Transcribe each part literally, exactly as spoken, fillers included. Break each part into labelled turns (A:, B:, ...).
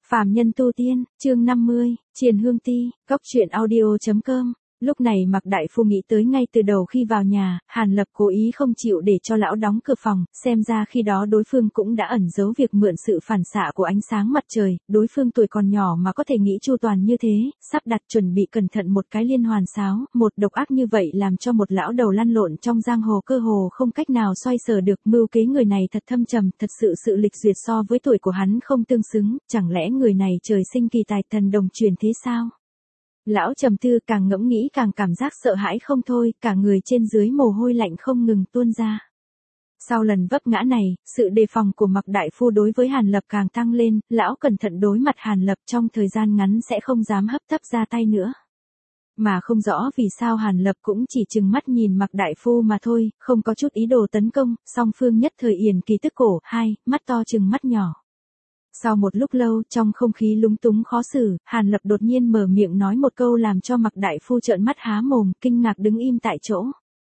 A: Phàm nhân tu tiên, chương năm mươi, Triền Hương Ti, Cốc truyện audio chấm com. Lúc này Mạc Đại Phu nghĩ tới ngay từ đầu khi vào nhà, Hàn Lập cố ý không chịu để cho lão đóng cửa phòng, xem ra khi đó đối phương cũng đã ẩn giấu việc mượn sự phản xạ của ánh sáng mặt trời, đối phương tuổi còn nhỏ mà có thể nghĩ chu toàn như thế, sắp đặt chuẩn bị cẩn thận một cái liên hoàn sáo, một độc ác như vậy làm cho một lão đầu lăn lộn trong giang hồ cơ hồ không cách nào xoay sở được. Mưu kế người này thật thâm trầm, thật sự sự lịch duyệt so với tuổi của hắn không tương xứng, chẳng lẽ người này trời sinh kỳ tài thần đồng truyền thế sao? Lão trầm tư, càng ngẫm nghĩ càng cảm giác sợ hãi không thôi, cả người trên dưới mồ hôi lạnh không ngừng tuôn ra. Sau lần vấp ngã này, sự đề phòng của Mạc Đại Phu đối với Hàn Lập càng tăng lên, lão cẩn thận đối mặt Hàn Lập, trong thời gian ngắn sẽ không dám hấp tấp ra tay nữa. Mà không rõ vì sao Hàn Lập cũng chỉ chừng mắt nhìn Mạc Đại Phu mà thôi, không có chút ý đồ tấn công, song phương nhất thời yển kỳ tức cổ, hai, mắt to chừng mắt nhỏ. Sau một lúc lâu, trong không khí lúng túng khó xử, Hàn Lập đột nhiên mở miệng nói một câu làm cho Mạc Đại Phu trợn mắt há mồm, kinh ngạc đứng im tại chỗ.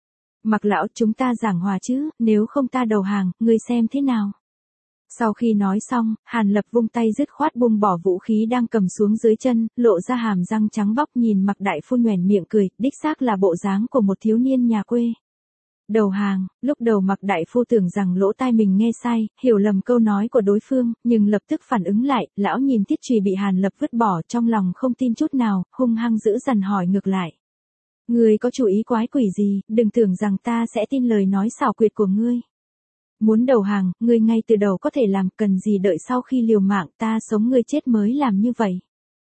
A: Mạc lão, chúng ta giảng hòa chứ, nếu không ta đầu hàng, ngươi xem thế nào? Sau khi nói xong, Hàn Lập vung tay dứt khoát buông bỏ vũ khí đang cầm xuống dưới chân, lộ ra hàm răng trắng bóc nhìn Mạc Đại Phu nhoẻn miệng cười, đích xác là bộ dáng của một thiếu niên nhà quê. Đầu hàng, lúc đầu Mạc Đại Phu tưởng rằng lỗ tai mình nghe sai, hiểu lầm câu nói của đối phương, nhưng lập tức phản ứng lại, lão nhìn thiết chùy bị Hàn Lập vứt bỏ trong lòng không tin chút nào, hung hăng dữ dằn hỏi ngược lại. Ngươi có chủ ý quái quỷ gì, đừng tưởng rằng ta sẽ tin lời nói xảo quyệt của ngươi. Muốn đầu hàng, ngươi ngay từ đầu có thể làm, cần gì đợi sau khi liều mạng ta sống ngươi chết mới làm như vậy.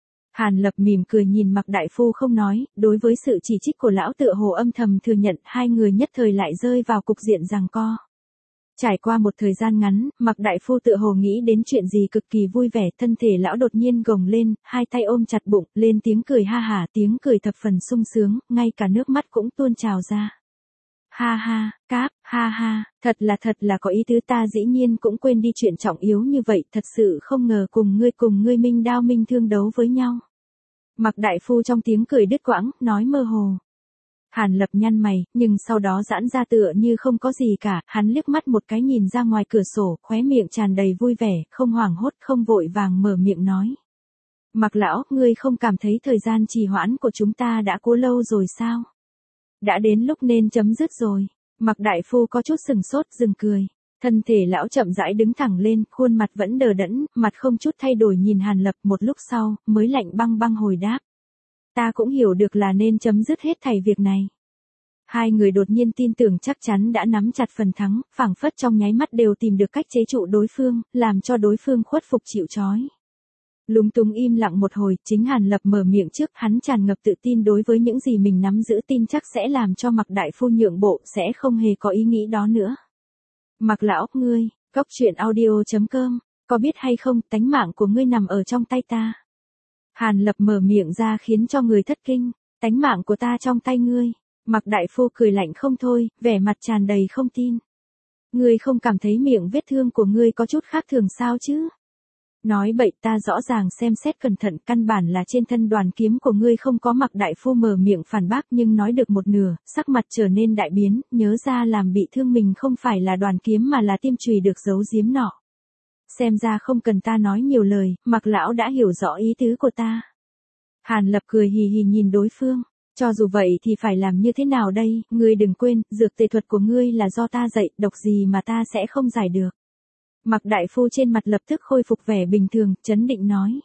A: Hàn Lập mỉm cười nhìn Mạc Đại Phu không nói, đối với sự chỉ trích của lão tựa hồ âm thầm thừa nhận, hai người nhất thời lại rơi vào cục diện giằng co. Trải qua một thời gian ngắn, Mạc Đại Phu tựa hồ nghĩ đến chuyện gì cực kỳ vui vẻ, thân thể lão đột nhiên gồng lên, hai tay ôm chặt bụng, lên tiếng cười ha hả, tiếng cười thập phần sung sướng, ngay cả nước mắt cũng tuôn trào ra. Ha ha, cáp, ha ha, thật là thật là có ý tứ, ta dĩ nhiên cũng quên đi chuyện trọng yếu như vậy, thật sự không ngờ cùng ngươi cùng ngươi minh đao minh thương đấu với nhau. Mạc Đại Phu trong tiếng cười đứt quãng, nói mơ hồ. Hàn Lập nhăn mày, nhưng sau đó giãn ra tựa như không có gì cả, hắn liếc mắt một cái nhìn ra ngoài cửa sổ, khóe miệng tràn đầy vui vẻ, không hoảng hốt, không vội vàng mở miệng nói. Mạc lão, ngươi không cảm thấy thời gian trì hoãn của chúng ta đã cố lâu rồi sao? Đã đến lúc nên chấm dứt rồi. Mạc Đại Phu có chút sừng sốt, dừng cười. Thân thể lão chậm rãi đứng thẳng lên, khuôn mặt vẫn đờ đẫn, mặt không chút thay đổi nhìn Hàn Lập, một lúc sau, mới lạnh băng băng hồi đáp. Ta cũng hiểu được là nên chấm dứt hết thảy việc này. Hai người đột nhiên tin tưởng chắc chắn đã nắm chặt phần thắng, phảng phất trong nháy mắt đều tìm được cách chế trụ đối phương, làm cho đối phương khuất phục chịu trói. Lúng túng im lặng một hồi, chính Hàn Lập mở miệng trước, hắn tràn ngập tự tin đối với những gì mình nắm giữ, tin chắc sẽ làm cho Mạc Đại Phu nhượng bộ, sẽ không hề có ý nghĩ đó nữa. Mạc lão, ngươi, Cốc truyện audio chấm com, có biết hay không, tánh mạng của ngươi nằm ở trong tay ta. Hàn Lập mở miệng ra khiến cho người thất kinh, tánh mạng của ta trong tay ngươi. Mạc Đại Phu cười lạnh không thôi, vẻ mặt tràn đầy không tin. Ngươi không cảm thấy miệng vết thương của ngươi có chút khác thường sao chứ? Nói bậy, ta rõ ràng xem xét cẩn thận, căn bản là trên thân đoàn kiếm của ngươi không có. Mạc Đại Phu mở miệng phản bác nhưng nói được một nửa, sắc mặt trở nên đại biến, nhớ ra làm bị thương mình không phải là đoàn kiếm mà là tiêm chùy được giấu giếm nọ. Xem ra không cần ta nói nhiều lời, Mạc lão đã hiểu rõ ý tứ của ta. Hàn Lập cười hì hì nhìn đối phương. Cho dù vậy thì phải làm như thế nào đây, ngươi đừng quên, dược tề thuật của ngươi là do ta dạy, độc gì mà ta sẽ không giải được. Mạc Đại Phu trên mặt lập tức khôi phục vẻ bình thường, chấn định nói.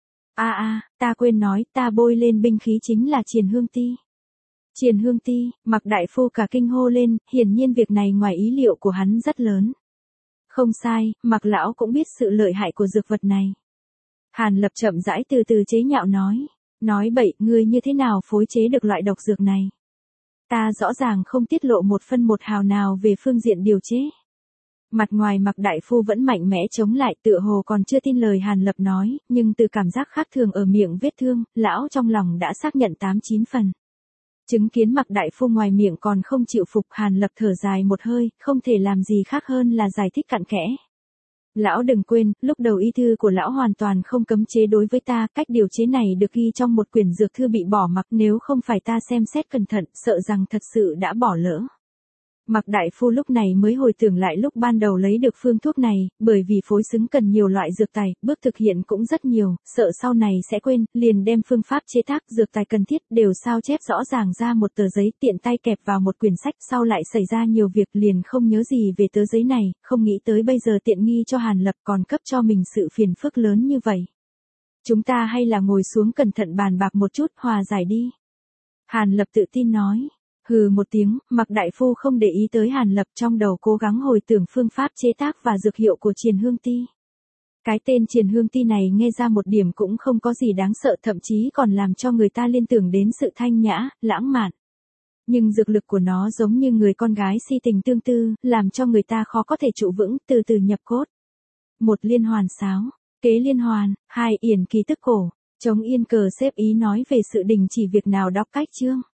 A: A a, ta quên nói, ta bôi lên binh khí chính là Triền Hương Ti. Triền Hương Ti, Mạc Đại Phu cả kinh hô lên, hiển nhiên việc này ngoài ý liệu của hắn rất lớn. Không sai, Mạc lão cũng biết sự lợi hại của dược vật này. Hàn Lập chậm rãi từ từ chế nhạo nói. Nói bậy, ngươi như thế nào phối chế được loại độc dược này? Ta rõ ràng không tiết lộ một phân một hào nào về phương diện điều chế. Mặt ngoài Mạc Đại Phu vẫn mạnh mẽ chống lại, tựa hồ còn chưa tin lời Hàn Lập nói, nhưng từ cảm giác khác thường ở miệng vết thương, lão trong lòng đã xác nhận tám chín phần. Chứng kiến Mạc Đại Phu ngoài miệng còn không chịu phục, Hàn Lập thở dài một hơi, không thể làm gì khác hơn là giải thích cặn kẽ. Lão đừng quên, lúc đầu y thư của lão hoàn toàn không cấm chế đối với ta, cách điều chế này được ghi trong một quyển dược thư bị bỏ mặc, nếu không phải ta xem xét cẩn thận, sợ rằng thật sự đã bỏ lỡ. Mạc đại phu lúc này mới hồi tưởng lại lúc ban đầu lấy được phương thuốc này, bởi vì phối xứng cần nhiều loại dược tài, bước thực hiện cũng rất nhiều, sợ sau này sẽ quên, liền đem phương pháp chế tác dược tài cần thiết đều sao chép rõ ràng ra một tờ giấy tiện tay kẹp vào một quyển sách, sau lại xảy ra nhiều việc liền không nhớ gì về tờ giấy này, không nghĩ tới bây giờ tiện nghi cho Hàn Lập còn cấp cho mình sự phiền phức lớn như vậy. Chúng ta hay là ngồi xuống cẩn thận bàn bạc một chút, hòa giải đi. Hàn Lập tự tin nói. Hừ một tiếng, Mạc đại phu không để ý tới Hàn Lập, trong đầu cố gắng hồi tưởng phương pháp chế tác và dược hiệu của Triền Hương Ti. Cái tên Triền Hương Ti này nghe ra một điểm cũng không có gì đáng sợ, thậm chí còn làm cho người ta liên tưởng đến sự thanh nhã, lãng mạn. Nhưng dược lực của nó giống như người con gái si tình tương tư, làm cho người ta khó có thể trụ vững, từ từ nhập cốt. Một liên hoàn sáo, kế liên hoàn, hai yển kỳ tức cổ, chống yên cờ xếp ý nói về sự đình chỉ việc nào đọc cách chương.